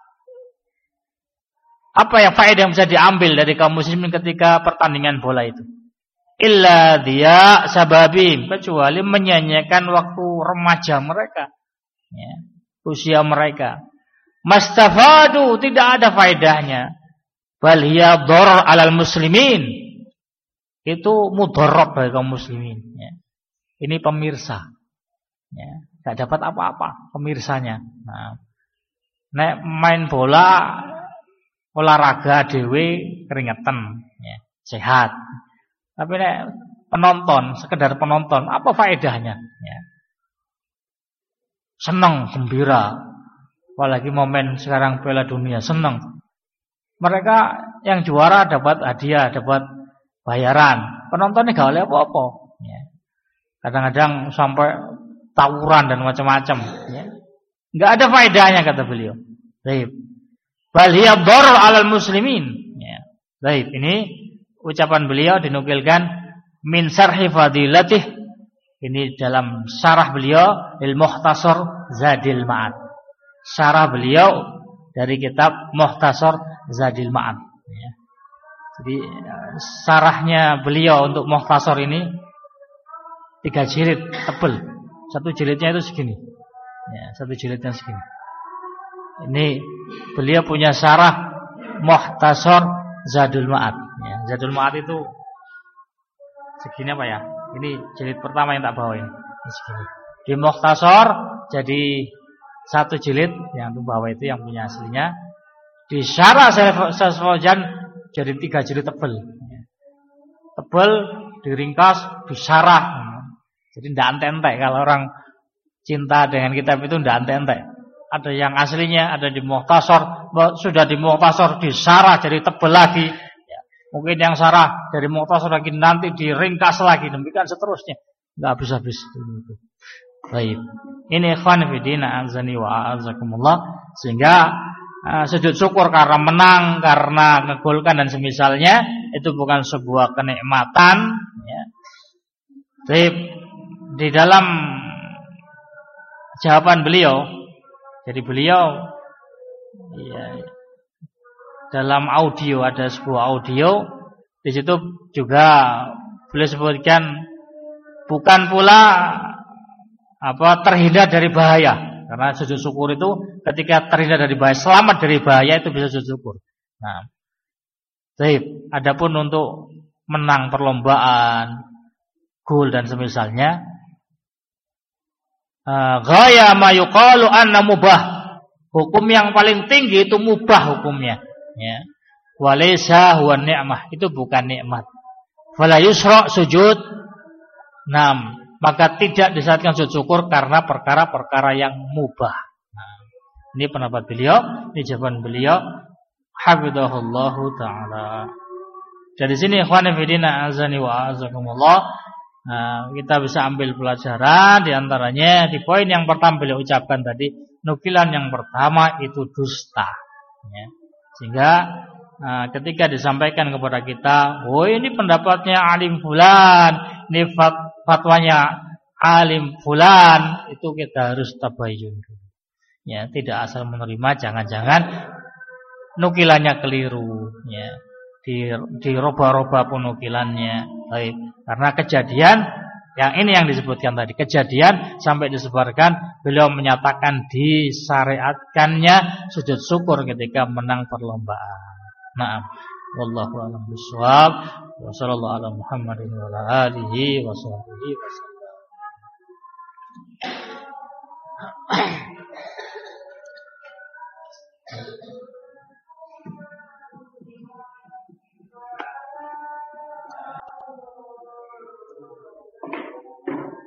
apa yang faedah yang bisa diambil dari kaum muslimin ketika pertandingan bola itu? Illa dia sababim, kecuali menyanyiakan waktu remaja mereka, ya, usia mereka. Mastafadu, tidak ada faedahnya. Bal hiya dharar 'alal muslimin, itu mudarat bagi kaum muslimin. Ya. Ini pemirsa, ya, gak dapat apa-apa pemirsanya. Nah, nek main bola, olahraga dewe keringetan, ya, sehat. Tapi nek penonton, sekedar penonton, apa faedahnya? Ya. Senang, gembira, apalagi momen sekarang Piala Dunia, senang. Mereka yang juara dapat hadiah, dapat bayaran, penontonnya gak oleh apa-apa. Ya. Kadang-kadang sampai tawuran dan macam-macam. Ya. Gak ada faedahnya, kata beliau. Baik. Bal hiya dharar 'alal muslimin. Ya. Baik, ini ucapan beliau dinukilkan min sarhi fadilatih. Ini dalam syarah beliau Il Mukhtasar Zadil Ma'ad. Syarah beliau dari kitab Mukhtasar Zadil Ma'ad. Ya. Jadi sarahnya beliau untuk Mukhtasar ini 3 jilid tebal. Satu jilidnya itu segini. Ya, satu jilidnya segini. Ini beliau punya syarah Mukhtasar Zadul Ma'ad. Ya, Zadul Ma'ad itu segini apa ya? Ini jilid pertama yang tak bawa ini. Segini. Di Mukhtasar jadi satu jilid, yang tuh bawah itu yang punya aslinya. Di syarah Saleh Fauzan jadi 3 jilid tebal. Tebal, diringkas, disyarah. Jadi tidak entek-entek. Kalau orang cinta dengan kitab itu tidak entek-entek. Ada yang aslinya, ada di Mukhtasar, sudah di Mukhtasar disyarah jadi tebal lagi. Mungkin yang sarah dari Mu'tasim lagi nanti diringkas lagi, demikian seterusnya. Enggak habis-habis itu. Baik. Ini ikhwan fillah azani wa a'azakumullah, sehingga sujud syukur karena menang, karena ngegolkan dan semisalnya itu bukan sebuah kenikmatan ya. Baik, di dalam jawaban beliau, jadi beliau ya, dalam audio, ada sebuah audio di situ juga beliau sebutkan bukan pula terhindar dari bahaya, karena sujud syukur itu ketika terhindar dari bahaya, selamat dari bahaya, itu bisa sujud syukur. Nah, baik, adapun untuk menang perlombaan, gol dan semisalnya, ghaya ma yuqalu anna mubah, hukum yang paling tinggi itu mubah hukumnya ya. Walaysa huwa ni'mah, itu bukan nikmat. Fala yusra sujud, maka tidak disyaratkan sujud syukur karena perkara-perkara yang mubah. Nah, ini pendapat beliau, ini jawaban beliau, hafizahullahu taala. Dari sini ikhwan fillah azani wa azakumullah, kita bisa ambil pelajaran, di antaranya di poin yang pertama beliau ucapkan tadi, nukilan yang pertama itu dusta ya. Sehingga ketika disampaikan kepada kita, oh ini pendapatnya alim fulan, ini fatwanya alim fulan, itu kita harus tabayyun ya, tidak asal menerima, jangan-jangan nukilannya keliru ya, dirubah-rubah pun nukilannya. Baik, karena kejadian yang ini yang disebutkan tadi, kejadian sampai disebarkan beliau menyatakan disyariatkannya sujud syukur ketika menang perlombaan. Naam, wallahu a'lam bishawab. Wa sallallahu ala Muhammadin wa ala alihi wa sahbihi wasallam.